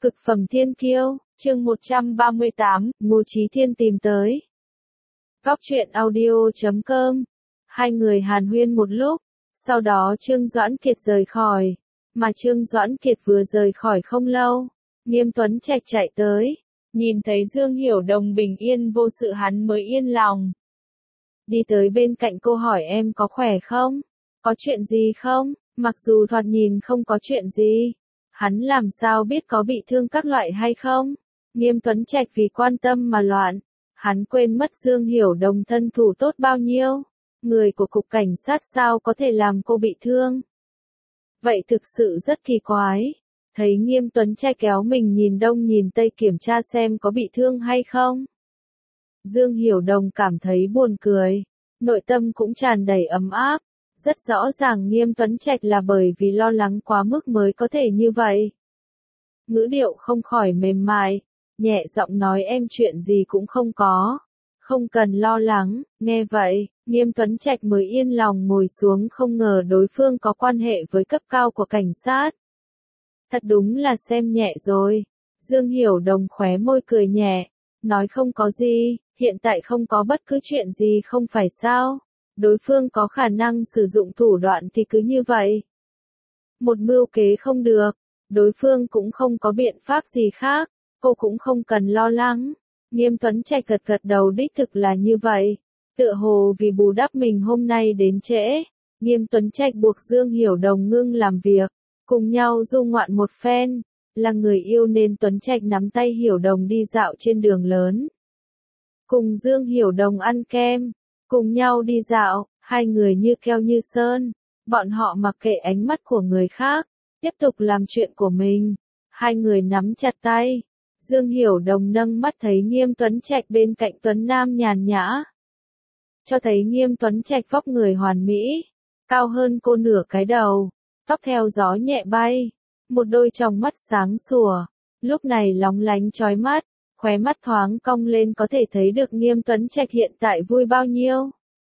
Cực phẩm thiên kiêu, chương 138, Ngô Chí Thiên tìm tới. Góc truyện audio.com. Hai người hàn huyên một lúc, sau đó Trương Doãn Kiệt rời khỏi. Mà Trương Doãn Kiệt vừa rời khỏi không lâu, Nghiêm Tuấn Trạch chạy tới, nhìn thấy Dương Hiểu Đồng bình yên vô sự hắn mới yên lòng. Đi tới bên cạnh cô hỏi em có khỏe không? Có chuyện gì không? Mặc dù thoạt nhìn không có chuyện gì, hắn làm sao biết có bị thương các loại hay không? Nghiêm Tuấn Trạch vì quan tâm mà loạn, hắn quên mất Dương Hiểu Đồng thân thủ tốt bao nhiêu. Người của cục cảnh sát sao có thể làm cô bị thương? Vậy thực sự rất kỳ quái. Thấy Nghiêm Tuấn Trạch kéo mình nhìn đông nhìn tây kiểm tra xem có bị thương hay không. Dương Hiểu Đồng cảm thấy buồn cười, nội tâm cũng tràn đầy ấm áp. Rất rõ ràng Nghiêm Tuấn Trạch là bởi vì lo lắng quá mức mới có thể như vậy. Ngữ điệu không khỏi mềm mại, nhẹ giọng nói em chuyện gì cũng không có. Không cần lo lắng, nghe vậy, Nghiêm Tuấn Trạch mới yên lòng ngồi xuống, không ngờ đối phương có quan hệ với cấp cao của cảnh sát. Thật đúng là xem nhẹ rồi. Dương Hiểu Đồng khóe môi cười nhẹ, nói không có gì, hiện tại không có bất cứ chuyện gì không phải sao. Đối phương có khả năng sử dụng thủ đoạn thì cứ như vậy. Một mưu kế không được, đối phương cũng không có biện pháp gì khác, cô cũng không cần lo lắng. Nghiêm Tuấn Trạch gật gật đầu, đích thực là như vậy. Tựa hồ vì bù đắp mình hôm nay đến trễ, Nghiêm Tuấn Trạch buộc Dương Hiểu Đồng ngưng làm việc, cùng nhau du ngoạn một phen. Là người yêu nên Tuấn Trạch nắm tay Hiểu Đồng đi dạo trên đường lớn. Cùng Dương Hiểu Đồng ăn kem, cùng nhau đi dạo, hai người như keo như sơn. Bọn họ mặc kệ ánh mắt của người khác, tiếp tục làm chuyện của mình. Hai người nắm chặt tay. Dương Hiểu Đồng nâng mắt thấy Nghiêm Tuấn Trạch bên cạnh Tuấn Nam nhàn nhã. Cho thấy Nghiêm Tuấn Trạch vóc người hoàn mỹ, cao hơn cô nửa cái đầu, tóc theo gió nhẹ bay, một đôi tròng mắt sáng sủa, lúc này lóng lánh chói mắt, khóe mắt thoáng cong lên có thể thấy được Nghiêm Tuấn Trạch hiện tại vui bao nhiêu.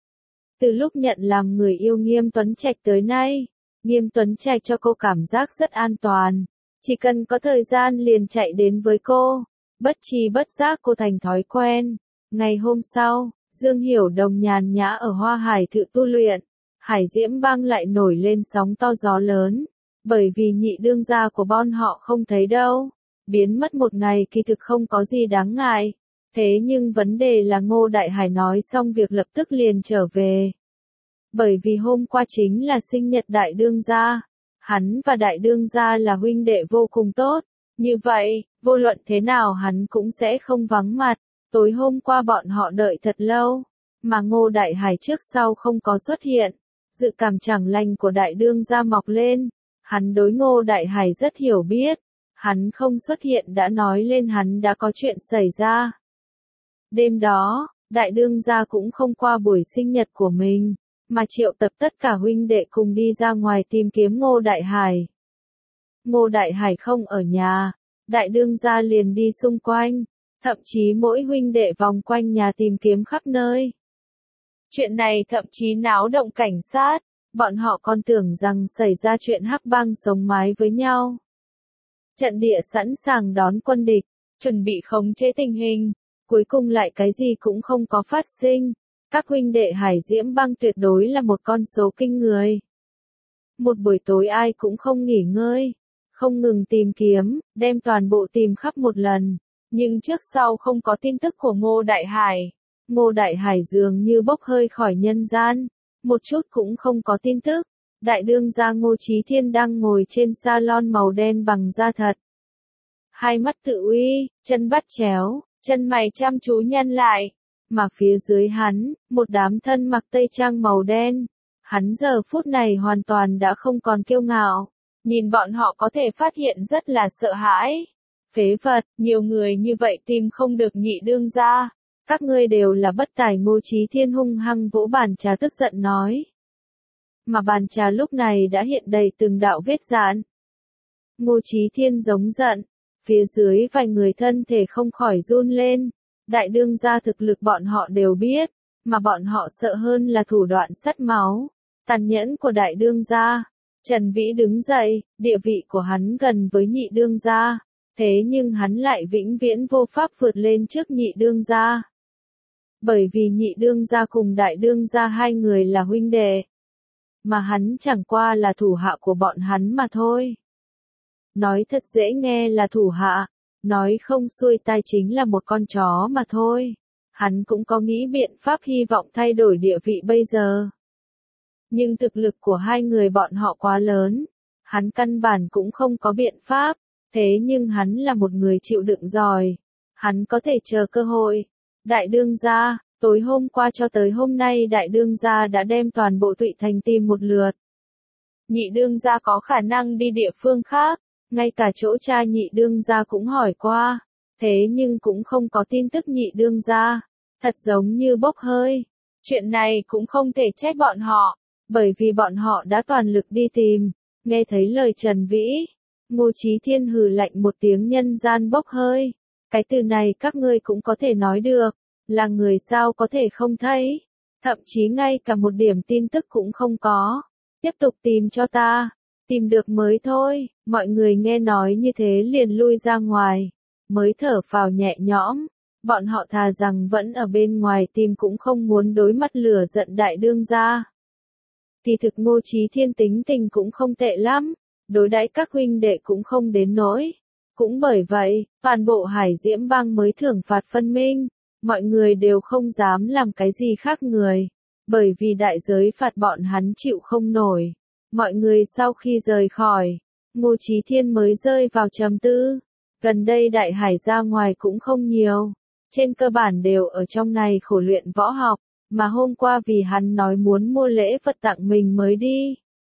Từ lúc nhận làm người yêu Nghiêm Tuấn Trạch tới nay, Nghiêm Tuấn Trạch cho cô cảm giác rất an toàn. Chỉ cần có thời gian liền chạy đến với cô, bất tri bất giác cô thành thói quen. Ngày hôm sau, Dương Hiểu Đồng nhàn nhã ở Hoa Hải Thự tu luyện, Hải Diễm Bang lại nổi lên sóng to gió lớn, bởi vì nhị đương gia của bọn họ không thấy đâu. Biến mất một ngày kỳ thực không có gì đáng ngại, thế nhưng vấn đề là Ngô Đại Hải nói xong việc lập tức liền trở về. Bởi vì hôm qua chính là sinh nhật đại đương gia. Hắn và đại đương gia là huynh đệ vô cùng tốt, như vậy, vô luận thế nào hắn cũng sẽ không vắng mặt. Tối hôm qua bọn họ đợi thật lâu, mà Ngô Đại Hải trước sau không có xuất hiện. Dự cảm chẳng lành của đại đương gia mọc lên, hắn đối Ngô Đại Hải rất hiểu biết, hắn không xuất hiện đã nói lên hắn đã có chuyện xảy ra. Đêm đó, đại đương gia cũng không qua buổi sinh nhật của mình, mà triệu tập tất cả huynh đệ cùng đi ra ngoài tìm kiếm Ngô Đại Hải. Ngô Đại Hải không ở nhà, đại đương gia liền đi xung quanh, thậm chí mỗi huynh đệ vòng quanh nhà tìm kiếm khắp nơi. Chuyện này thậm chí náo động cảnh sát, bọn họ còn tưởng rằng xảy ra chuyện hắc bang sống mái với nhau. Trận địa sẵn sàng đón quân địch, chuẩn bị khống chế tình hình, cuối cùng lại cái gì cũng không có phát sinh. Các huynh đệ Hải Diễm Bang tuyệt đối là một con số kinh người. Một buổi tối ai cũng không nghỉ ngơi, không ngừng tìm kiếm, đem toàn bộ tìm khắp một lần, nhưng trước sau không có tin tức của Ngô Đại Hải. Ngô Đại Hải dường như bốc hơi khỏi nhân gian, một chút cũng không có tin tức. Đại đương gia Ngô Chí Thiên đang ngồi trên salon màu đen bằng da thật. Hai mắt tự uy, chân bắt chéo, chân mày chăm chú nhăn lại. Mà phía dưới hắn, một đám thân mặc tây trang màu đen. Hắn giờ phút này hoàn toàn đã không còn kiêu ngạo. Nhìn bọn họ có thể phát hiện rất là sợ hãi. Phế vật, nhiều người như vậy tìm không được nhị đương gia. Các ngươi đều là bất tài. Ngô Chí Thiên hung hăng vỗ bàn trà tức giận nói. Mà bàn trà lúc này đã hiện đầy từng đạo vết dạn. Ngô Chí Thiên giống giận. Phía dưới vài người thân thể không khỏi run lên. Đại đương gia thực lực bọn họ đều biết, mà bọn họ sợ hơn là thủ đoạn sắt máu, tàn nhẫn của đại đương gia. Trần Vĩ đứng dậy, địa vị của hắn gần với nhị đương gia, Thế nhưng hắn lại vĩnh viễn vô pháp vượt lên trước nhị đương gia. Bởi vì nhị đương gia cùng đại đương gia hai người là huynh đệ. Mà hắn chẳng qua là thủ hạ của bọn hắn mà thôi. Nói thật dễ nghe là thủ hạ, nói không xuôi tai chính là một con chó mà thôi. Hắn cũng có nghĩ biện pháp hy vọng thay đổi địa vị bây giờ. Nhưng thực lực của hai người bọn họ quá lớn, hắn căn bản cũng không có biện pháp, thế nhưng hắn là một người chịu đựng giỏi, hắn có thể chờ cơ hội. Đại đương gia, tối hôm qua cho tới hôm nay đại đương gia đã đem toàn bộ Thụy Thành tìm một lượt. Nhị đương gia có khả năng đi địa phương khác, ngay cả chỗ cha nhị đương gia cũng hỏi qua, thế nhưng cũng không có tin tức nhị đương gia, thật giống như bốc hơi. Chuyện này cũng không thể trách bọn họ, bởi vì bọn họ đã toàn lực đi tìm. Nghe thấy lời Trần Vĩ, Ngô Chí Thiên hừ lạnh một tiếng, nhân gian bốc hơi. Cái từ này các ngươi cũng có thể nói được, là người sao có thể không thấy, thậm chí ngay cả một điểm tin tức cũng không có. Tiếp tục tìm cho ta, tìm được mới thôi. Mọi người nghe nói như thế liền lui ra ngoài, mới thở phào nhẹ nhõm. Bọn họ thà rằng vẫn ở bên ngoài tìm cũng không muốn đối mặt lửa giận đại đương gia. Kỳ thực Ngô Chí Thiên tính tình cũng không tệ lắm, đối đãi các huynh đệ cũng không đến nỗi. Cũng bởi vậy, toàn bộ Hải Diễm Bang mới thưởng phạt phân minh, mọi người đều không dám làm cái gì khác người, bởi vì đại giới phạt bọn hắn chịu không nổi. Mọi người sau khi rời khỏi, Ngô Chí Thiên mới rơi vào trầm tư. Gần đây Đại Hải ra ngoài cũng không nhiều, trên cơ bản đều ở trong này khổ luyện võ học, mà hôm qua vì hắn nói muốn mua lễ vật tặng mình mới đi.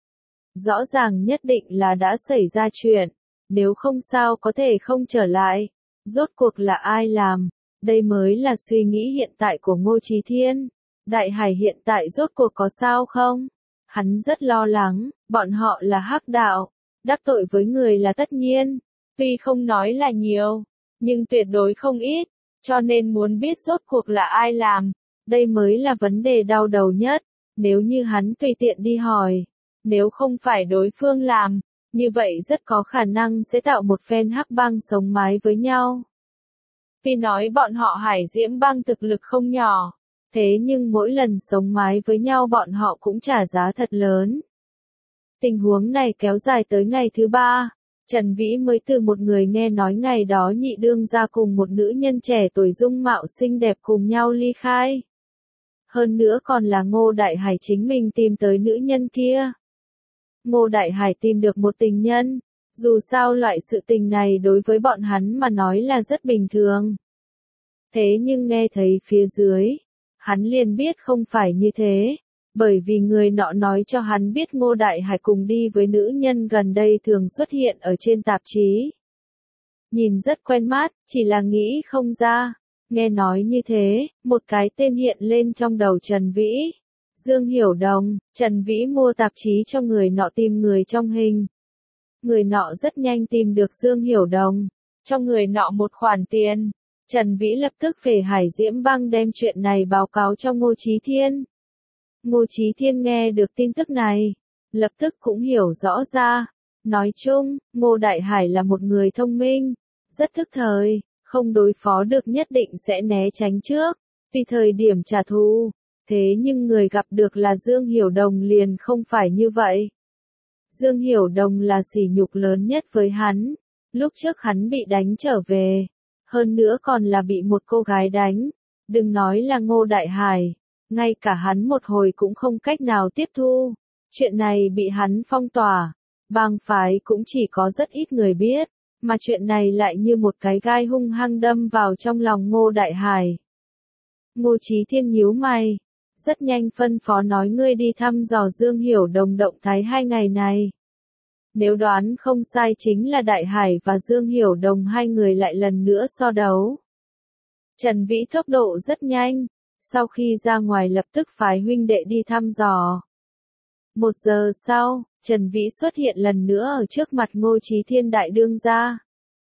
Rõ ràng nhất định là đã xảy ra chuyện, nếu không sao có thể không trở lại. Rốt cuộc là ai làm? Đây mới là suy nghĩ hiện tại của Ngô Chí Thiên. Đại Hải hiện tại rốt cuộc có sao không? Hắn rất lo lắng, bọn họ là hắc đạo, đắc tội với người là tất nhiên, tuy không nói là nhiều, nhưng tuyệt đối không ít, cho nên muốn biết rốt cuộc là ai làm, đây mới là vấn đề đau đầu nhất. Nếu như hắn tùy tiện đi hỏi, nếu không phải đối phương làm, như vậy rất có khả năng sẽ tạo một phen hắc bang sống mái với nhau. Tuy nói bọn họ Hải Diễm Bang thực lực không nhỏ, thế nhưng mỗi lần sống mái với nhau bọn họ cũng trả giá thật lớn. Tình huống này kéo dài tới ngày thứ 3, Trần Vĩ mới từ một người nghe nói ngày đó nhị đương gia cùng một nữ nhân trẻ tuổi dung mạo xinh đẹp cùng nhau ly khai. Hơn nữa còn là Ngô Đại Hải chính mình tìm tới nữ nhân kia. Ngô Đại Hải tìm được một tình nhân, dù sao loại sự tình này đối với bọn hắn mà nói là rất bình thường. Thế nhưng nghe thấy phía dưới, hắn liền biết không phải như thế, bởi vì người nọ nói cho hắn biết Ngô Đại Hải cùng đi với nữ nhân gần đây thường xuất hiện ở trên tạp chí. Nhìn rất quen mắt, chỉ là nghĩ không ra. Nghe nói như thế, một cái tên hiện lên trong đầu Trần Vĩ. Dương Hiểu Đồng. Trần Vĩ mua tạp chí cho người nọ tìm người trong hình. Người nọ rất nhanh tìm được Dương Hiểu Đồng, cho người nọ một khoản tiền. Trần Vĩ lập tức về Hải Diễm Bang đem chuyện này báo cáo cho Ngô Chí Thiên. Ngô Chí Thiên nghe được tin tức này, lập tức cũng hiểu rõ ra. Nói chung, Ngô Đại Hải là một người thông minh, rất thức thời, không đối phó được nhất định sẽ né tránh trước, vì thời điểm trả thù. Thế nhưng người gặp được là Dương Hiểu Đồng liền không phải như vậy. Dương Hiểu Đồng là sỉ nhục lớn nhất với hắn. Lúc trước hắn bị đánh trở về, hơn nữa còn là bị một cô gái đánh. Đừng nói là Ngô Đại Hải, ngay cả hắn một hồi cũng không cách nào tiếp thu. Chuyện này bị hắn phong tỏa, bang phái cũng chỉ có rất ít người biết, mà chuyện này lại như một cái gai hung hăng đâm vào trong lòng Ngô Đại Hải. Ngô Chí Thiên nhíu mày, rất nhanh phân phó nói ngươi đi thăm dò Dương Hiểu Đồng động thái 2 ngày này. Nếu đoán không sai chính là Đại Hải và Dương Hiểu Đồng hai người lại lần nữa so đấu. Trần Vĩ tốc độ rất nhanh, sau khi ra ngoài lập tức phái huynh đệ đi thăm dò. 1 giờ sau, Trần Vĩ xuất hiện lần nữa ở trước mặt Ngô Chí Thiên đại đương gia.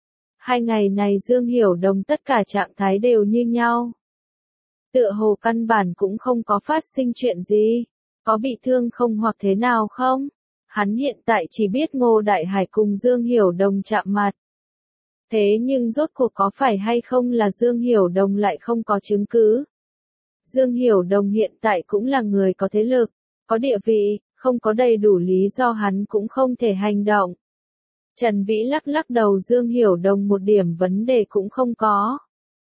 2 ngày này Dương Hiểu Đồng tất cả trạng thái đều như nhau. Tựa hồ căn bản cũng không có phát sinh chuyện gì, có bị thương không hoặc thế nào không? Hắn hiện tại chỉ biết Ngô Đại Hải cùng Dương Hiểu Đồng chạm mặt. Thế nhưng rốt cuộc có phải hay không là Dương Hiểu Đồng lại không có chứng cứ. Dương Hiểu Đồng hiện tại cũng là người có thế lực, có địa vị, không có đầy đủ lý do hắn cũng không thể hành động. Trần Vĩ lắc lắc đầu, Dương Hiểu Đồng một điểm vấn đề cũng không có.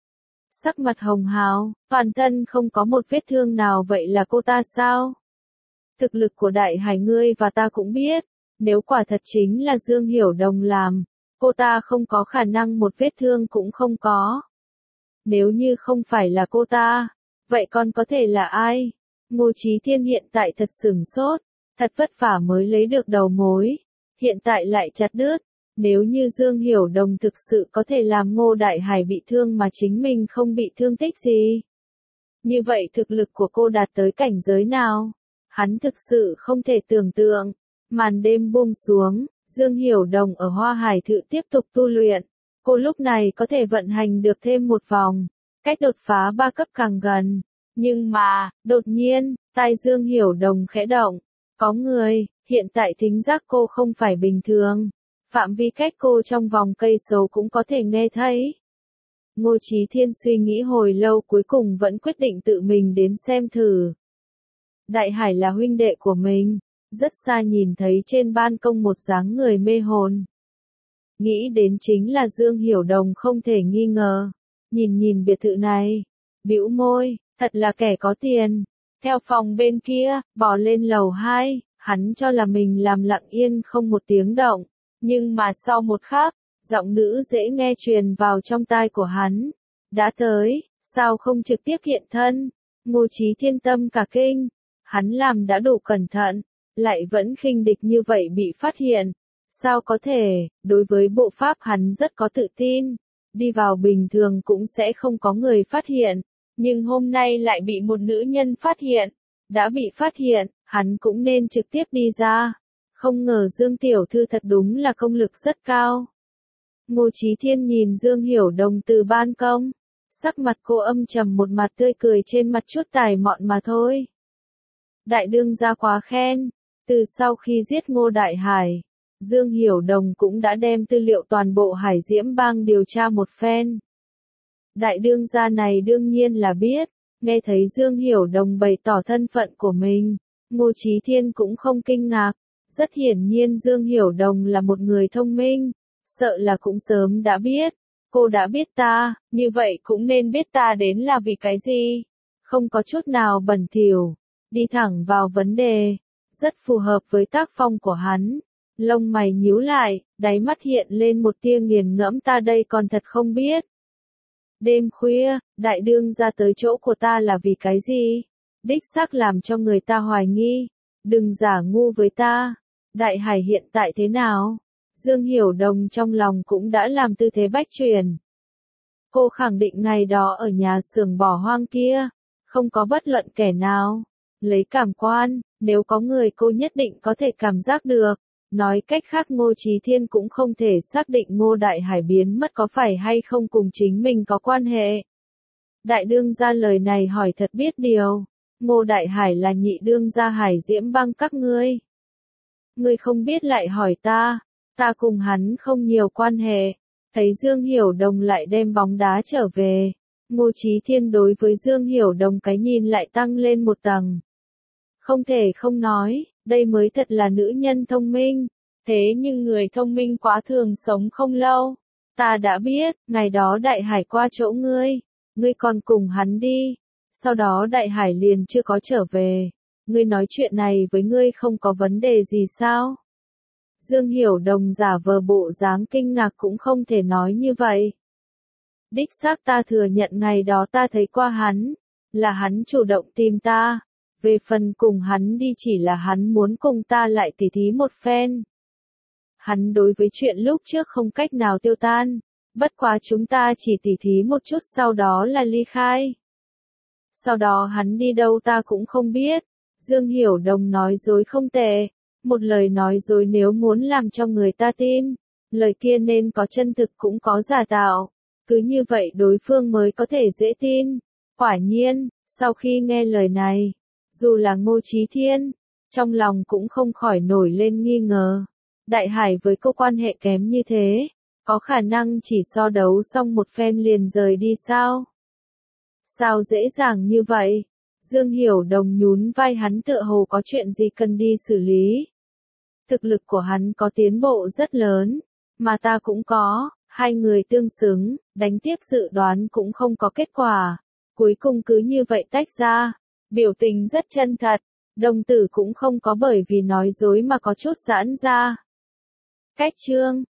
Sắc mặt hồng hào, toàn thân không có một vết thương nào, vậy là cô ta sao? Thực lực của Đại Hải ngươi và ta cũng biết, nếu quả thật chính là Dương Hiểu Đồng làm, cô ta không có khả năng một vết thương cũng không có. Nếu như không phải là cô ta, vậy còn có thể là ai? Ngô Chí Thiên hiện tại thật sửng sốt, thật vất vả mới lấy được đầu mối, hiện tại lại chặt đứt. Nếu như Dương Hiểu Đồng thực sự có thể làm Ngô Đại Hải bị thương mà chính mình không bị thương tích gì, như vậy thực lực của cô đạt tới cảnh giới nào? Hắn thực sự không thể tưởng tượng. Màn đêm buông xuống, Dương Hiểu Đồng ở Hoa Hải Thự tiếp tục tu luyện. Cô lúc này có thể vận hành được thêm một vòng, cách đột phá 3 cấp càng gần. Nhưng mà, đột nhiên, tai Dương Hiểu Đồng khẽ động. Có người, hiện tại thính giác cô không phải bình thường. Phạm vi cách cô trong vòng cây số cũng có thể nghe thấy. Ngô Chí Thiên suy nghĩ hồi lâu, cuối cùng vẫn quyết định tự mình đến xem thử. Đại Hải là huynh đệ của mình, rất xa nhìn thấy trên ban công một dáng người mê hồn. Nghĩ đến chính là Dương Hiểu Đồng không thể nghi ngờ. Nhìn nhìn biệt thự này, bĩu môi, thật là kẻ có tiền. Theo phòng bên kia, bò lên lầu 2, hắn cho là mình làm lặng yên không một tiếng động. Nhưng mà sau một khắc, giọng nữ dễ nghe truyền vào trong tai của hắn. Đã tới, sao không trực tiếp hiện thân? Ngô Chí Thiên tâm cả kinh. Hắn làm đã đủ cẩn thận, lại vẫn khinh địch như vậy bị phát hiện. Sao có thể, đối với bộ pháp hắn rất có tự tin. Đi vào bình thường cũng sẽ không có người phát hiện. Nhưng hôm nay lại bị một nữ nhân phát hiện. Đã bị phát hiện, hắn cũng nên trực tiếp đi ra. Không ngờ Dương Tiểu Thư thật đúng là công lực rất cao. Ngô Chí Thiên nhìn Dương Hiểu Đồng từ ban công. Sắc mặt cô âm trầm, một mặt tươi cười trên mặt chút tài mọn mà thôi. Đại đương gia quá khen. Từ sau khi giết Ngô Đại Hải, Dương Hiểu Đồng cũng đã đem tư liệu toàn bộ Hải Diễm Bang điều tra một phen. Đại đương gia này đương nhiên là biết. Nghe thấy Dương Hiểu Đồng bày tỏ thân phận của mình, Ngô Chí Thiên cũng không kinh ngạc. Rất hiển nhiên Dương Hiểu Đồng là một người thông minh, sợ là cũng sớm đã biết. Cô đã biết ta, như vậy cũng nên biết ta đến là vì cái gì. Không có chút nào bẩn thỉu, đi thẳng vào vấn đề, rất phù hợp với tác phong của hắn. Lông mày nhíu lại, đáy mắt hiện lên một tia nghiền ngẫm, ta đây còn thật không biết. Đêm khuya, đại đương ra tới chỗ của ta là vì cái gì? Đích xác làm cho người ta hoài nghi. Đừng giả ngu với ta. Đại Hải hiện tại thế nào? Dương Hiểu Đồng trong lòng cũng đã làm tư thế bách chuyển. Cô khẳng định ngày đó ở nhà xưởng bỏ hoang kia, không có bất luận kẻ nào. Lấy cảm quan, nếu có người cô nhất định có thể cảm giác được. Nói cách khác Ngô Chí Thiên cũng không thể xác định Ngô Đại Hải biến mất có phải hay không cùng chính mình có quan hệ. Đại đương gia lời này hỏi thật biết điều. Ngô Đại Hải là nhị đương gia Hải Diễm Bang các ngươi. Ngươi không biết lại hỏi ta, ta cùng hắn không nhiều quan hệ. Thấy Dương Hiểu Đồng lại đem bóng đá trở về, Ngô Chí Thiên đối với Dương Hiểu Đồng cái nhìn lại tăng lên một tầng. Không thể không nói, đây mới thật là nữ nhân thông minh. Thế nhưng người thông minh quá thường sống không lâu. Ta đã biết, ngày đó Đại Hải qua chỗ ngươi còn cùng hắn đi. Sau đó Đại Hải liền chưa có trở về. Ngươi nói chuyện này với ngươi không có vấn đề gì sao? Dương Hiểu Đồng giả vờ bộ dáng kinh ngạc, cũng không thể nói như vậy. Đích xác ta thừa nhận ngày đó ta thấy qua hắn, là hắn chủ động tìm ta. Về phần cùng hắn đi chỉ là hắn muốn cùng ta lại tỉ thí một phen. Hắn đối với chuyện lúc trước không cách nào tiêu tan, bất quá chúng ta chỉ tỉ thí một chút sau đó là ly khai. Sau đó hắn đi đâu ta cũng không biết. Dương Hiểu Đồng nói dối không tệ, một lời nói dối nếu muốn làm cho người ta tin, lời kia nên có chân thực cũng có giả tạo, cứ như vậy đối phương mới có thể dễ tin. Quả nhiên, sau khi nghe lời này, dù là Ngô Chí Thiên, trong lòng cũng không khỏi nổi lên nghi ngờ. Đại Hải với cô quan hệ kém như thế, Có khả năng chỉ so đấu xong một phen liền rời đi sao? Sao dễ dàng như vậy? Dương Hiểu Đồng nhún vai, hắn tựa hồ có chuyện gì cần đi xử lý. Thực lực của hắn có tiến bộ rất lớn, mà ta cũng có, hai người tương xứng, đánh tiếp dự đoán cũng không có kết quả. Cuối cùng cứ như vậy tách ra, biểu tình rất chân thật, đồng tử cũng không có bởi vì nói dối mà có chút giãn ra. Cách chương